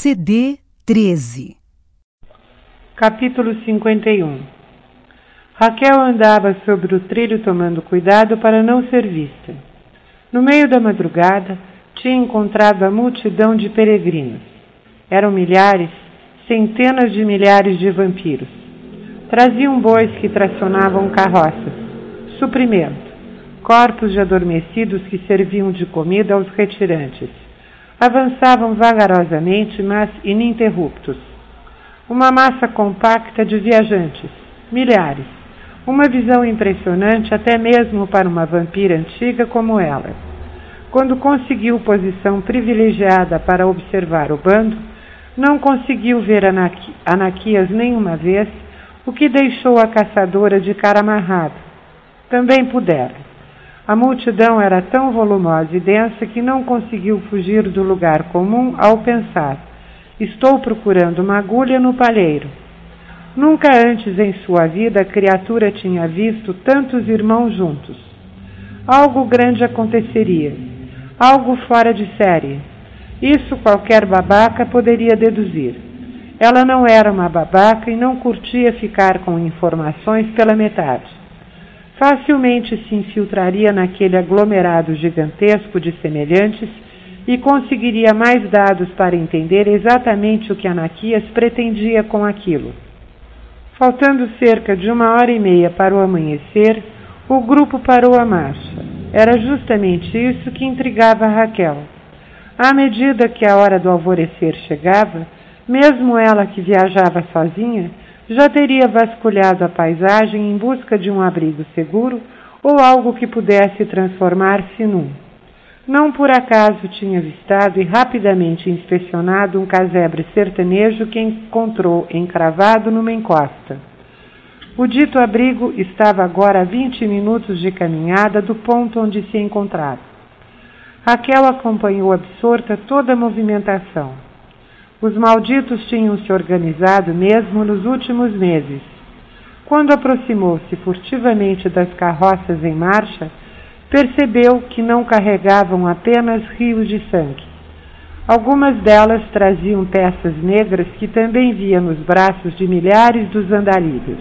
CD 13. Capítulo 51. Raquel andava sobre o trilho tomando cuidado para não ser vista. No meio da madrugada, tinha encontrado a multidão de peregrinos. Eram milhares, centenas de milhares de vampiros. Traziam bois que tracionavam carroças, suprimento, corpos de adormecidos que serviam de comida aos retirantes. Avançavam vagarosamente, mas ininterruptos. Uma massa compacta de viajantes, milhares. Uma visão impressionante até mesmo para uma vampira antiga como ela. Quando conseguiu posição privilegiada para observar o bando, não conseguiu ver Anaquias nenhuma vez, o que deixou a caçadora de cara amarrada. Também pudera. A multidão era tão volumosa e densa que não conseguiu fugir do lugar comum ao pensar: estou procurando uma agulha no palheiro. Nunca antes em sua vida a criatura tinha visto tantos irmãos juntos. Algo grande aconteceria, algo fora de série. Isso qualquer babaca poderia deduzir. Ela não era uma babaca e não curtia ficar com informações pela metade. Facilmente se infiltraria naquele aglomerado gigantesco de semelhantes e conseguiria mais dados para entender exatamente o que Anaquias pretendia com aquilo. Faltando cerca de 1h30 para o amanhecer, o grupo parou a marcha. Era justamente isso que intrigava Raquel. À medida que a hora do alvorecer chegava, mesmo ela que viajava sozinha, já teria vasculhado a paisagem em busca de um abrigo seguro ou algo que pudesse transformar-se num. Não por acaso tinha avistado e rapidamente inspecionado um casebre sertanejo que encontrou encravado numa encosta. O dito abrigo estava agora a 20 minutos de caminhada do ponto onde se encontrava. Raquel acompanhou absorta toda a movimentação. Os malditos tinham se organizado mesmo nos últimos meses. Quando aproximou-se furtivamente das carroças em marcha, percebeu que não carregavam apenas rios de sangue. Algumas delas traziam peças negras que também via nos braços de milhares dos andarilhos.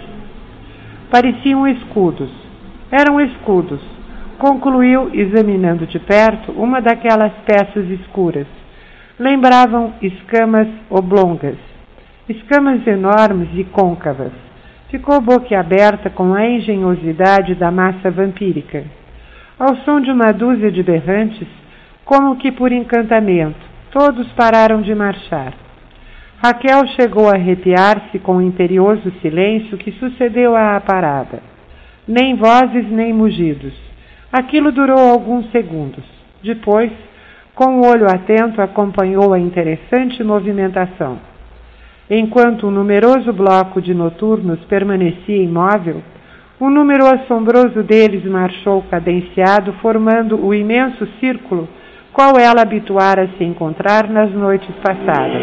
Pareciam escudos. Eram escudos, concluiu examinando de perto uma daquelas peças escuras. Lembravam escamas oblongas, escamas enormes e côncavas. Ficou boquiaberta com a engenhosidade da massa vampírica. Ao som de uma dúzia de berrantes, como que por encantamento, todos pararam de marchar. Raquel chegou a arrepiar-se com o imperioso silêncio que sucedeu à parada. Nem vozes, nem mugidos. Aquilo durou alguns segundos. Depois, com o olho atento, acompanhou a interessante movimentação. Enquanto um numeroso bloco de noturnos permanecia imóvel, um número assombroso deles marchou cadenciado, formando o imenso círculo qual ela habituara a se encontrar nas noites passadas.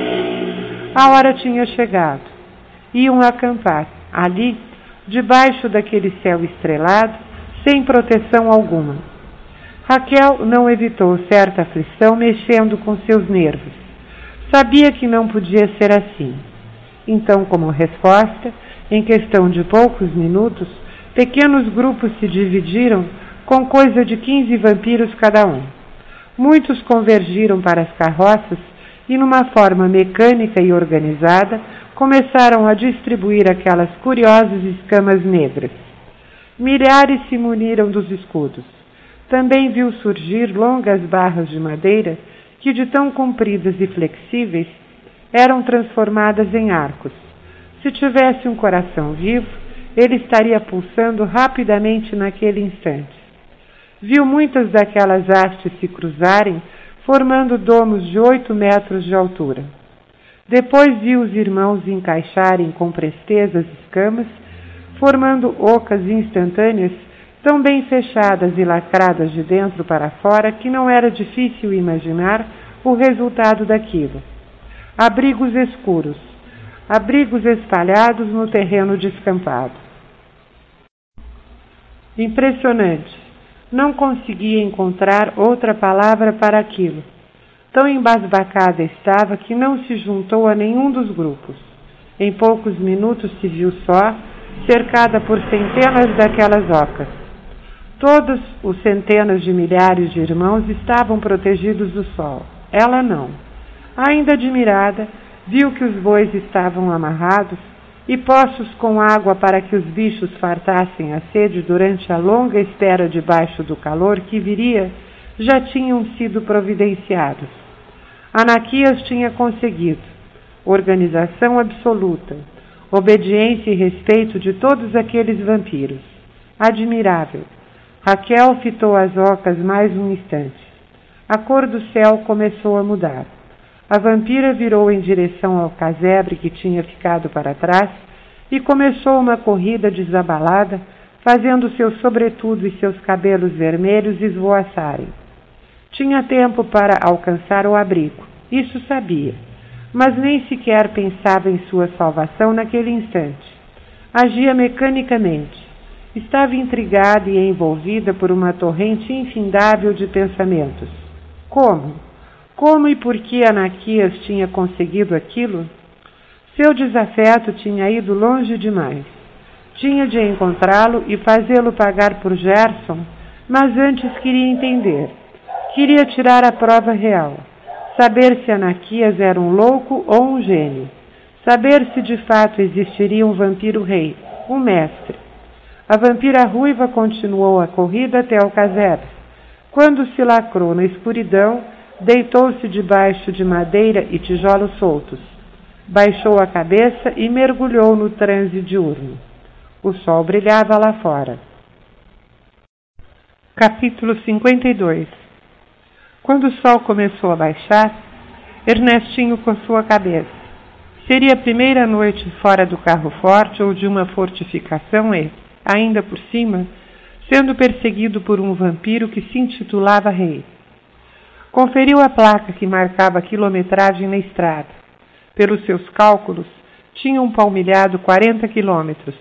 A hora tinha chegado. Iam acampar, ali, debaixo daquele céu estrelado, sem proteção alguma. Raquel não evitou certa aflição mexendo com seus nervos. Sabia que não podia ser assim. Então, como resposta, em questão de poucos minutos, pequenos grupos se dividiram com coisa de 15 vampiros cada um. Muitos convergiram para as carroças e, numa forma mecânica e organizada, começaram a distribuir aquelas curiosas escamas negras. Milhares se muniram dos escudos. Também viu surgir longas barras de madeira que, de tão compridas e flexíveis, eram transformadas em arcos. Se tivesse um coração vivo, ele estaria pulsando rapidamente naquele instante. Viu muitas daquelas hastes se cruzarem, formando domos de 8 metros de altura. Depois viu os irmãos encaixarem com presteza as escamas, formando ocas instantâneas tão bem fechadas e lacradas de dentro para fora que não era difícil imaginar o resultado daquilo. Abrigos escuros, abrigos espalhados no terreno descampado. Impressionante. Não conseguia encontrar outra palavra para aquilo. Tão embasbacada estava que não se juntou a nenhum dos grupos. Em poucos minutos se viu só, cercada por centenas daquelas ocas. Todos os centenas de milhares de irmãos estavam protegidos do sol. Ela não. Ainda admirada, viu que os bois estavam amarrados e poços com água para que os bichos fartassem a sede durante a longa espera debaixo do calor que viria, já tinham sido providenciados. Anaquias tinha conseguido organização absoluta, obediência e respeito de todos aqueles vampiros. Admirável. Raquel fitou as ocas mais um instante. A cor do céu começou a mudar. A vampira virou em direção ao casebre que tinha ficado para trás e começou uma corrida desabalada, fazendo seu sobretudo e seus cabelos vermelhos esvoaçarem. Tinha tempo para alcançar o abrigo, isso sabia, mas nem sequer pensava em sua salvação naquele instante. Agia mecanicamente. Estava intrigada e envolvida por uma torrente infindável de pensamentos. Como? Como e por que Anaquias tinha conseguido aquilo? Seu desafeto tinha ido longe demais. Tinha de encontrá-lo e fazê-lo pagar por Gerson, mas antes queria entender. Queria tirar a prova real. Saber se Anaquias era um louco ou um gênio. Saber se de fato existiria um vampiro-rei, um mestre. A vampira ruiva continuou a corrida até o casebre. Quando se lacrou na escuridão, deitou-se debaixo de madeira e tijolos soltos. Baixou a cabeça e mergulhou no transe diurno. O sol brilhava lá fora. Capítulo 52. Quando o sol começou a baixar, Ernestinho coçou a cabeça. Seria a primeira noite fora do carro forte ou de uma fortificação e, ainda por cima, sendo perseguido por um vampiro que se intitulava rei. Conferiu a placa que marcava a quilometragem na estrada. Pelos seus cálculos, tinham palmilhado 40 quilômetros.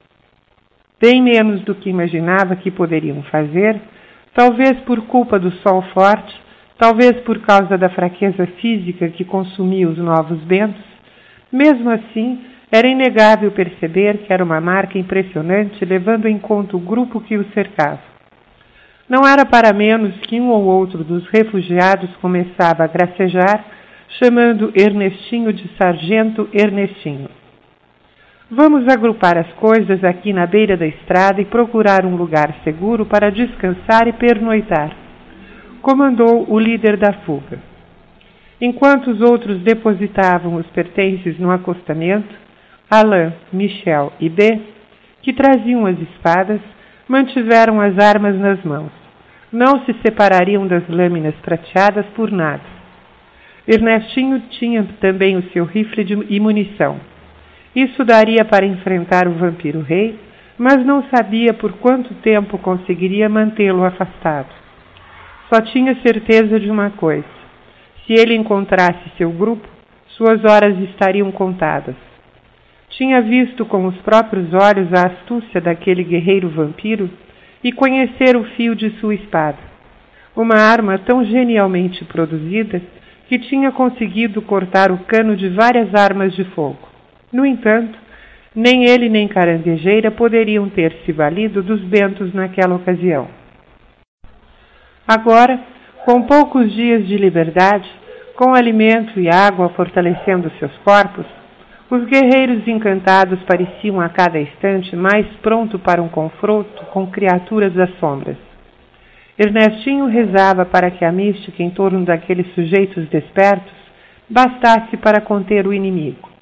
Bem menos do que imaginava que poderiam fazer, talvez por culpa do sol forte, talvez por causa da fraqueza física que consumia os novos ventos. Mesmo assim, era inegável perceber que era uma marca impressionante, levando em conta o grupo que o cercava. Não era para menos que um ou outro dos refugiados começava a gracejar, chamando Ernestinho de Sargento Ernestinho. Vamos agrupar as coisas aqui na beira da estrada e procurar um lugar seguro para descansar e pernoitar, comandou o líder da fuga. Enquanto os outros depositavam os pertences no acostamento, Alain, Michel e B, que traziam as espadas, mantiveram as armas nas mãos. Não se separariam das lâminas prateadas por nada. Ernestinho tinha também o seu rifle e munição. Isso daria para enfrentar o vampiro-rei, mas não sabia por quanto tempo conseguiria mantê-lo afastado. Só tinha certeza de uma coisa. Se ele encontrasse seu grupo, suas horas estariam contadas. Tinha visto com os próprios olhos a astúcia daquele guerreiro vampiro e conhecer o fio de sua espada. Uma arma tão genialmente produzida que tinha conseguido cortar o cano de várias armas de fogo. No entanto, nem ele nem Caranguejeira poderiam ter se valido dos bentos naquela ocasião. Agora, com poucos dias de liberdade, com alimento e água fortalecendo seus corpos, os guerreiros encantados pareciam a cada instante mais prontos para um confronto com criaturas das sombras. Ernestinho rezava para que a mística em torno daqueles sujeitos despertos bastasse para conter o inimigo.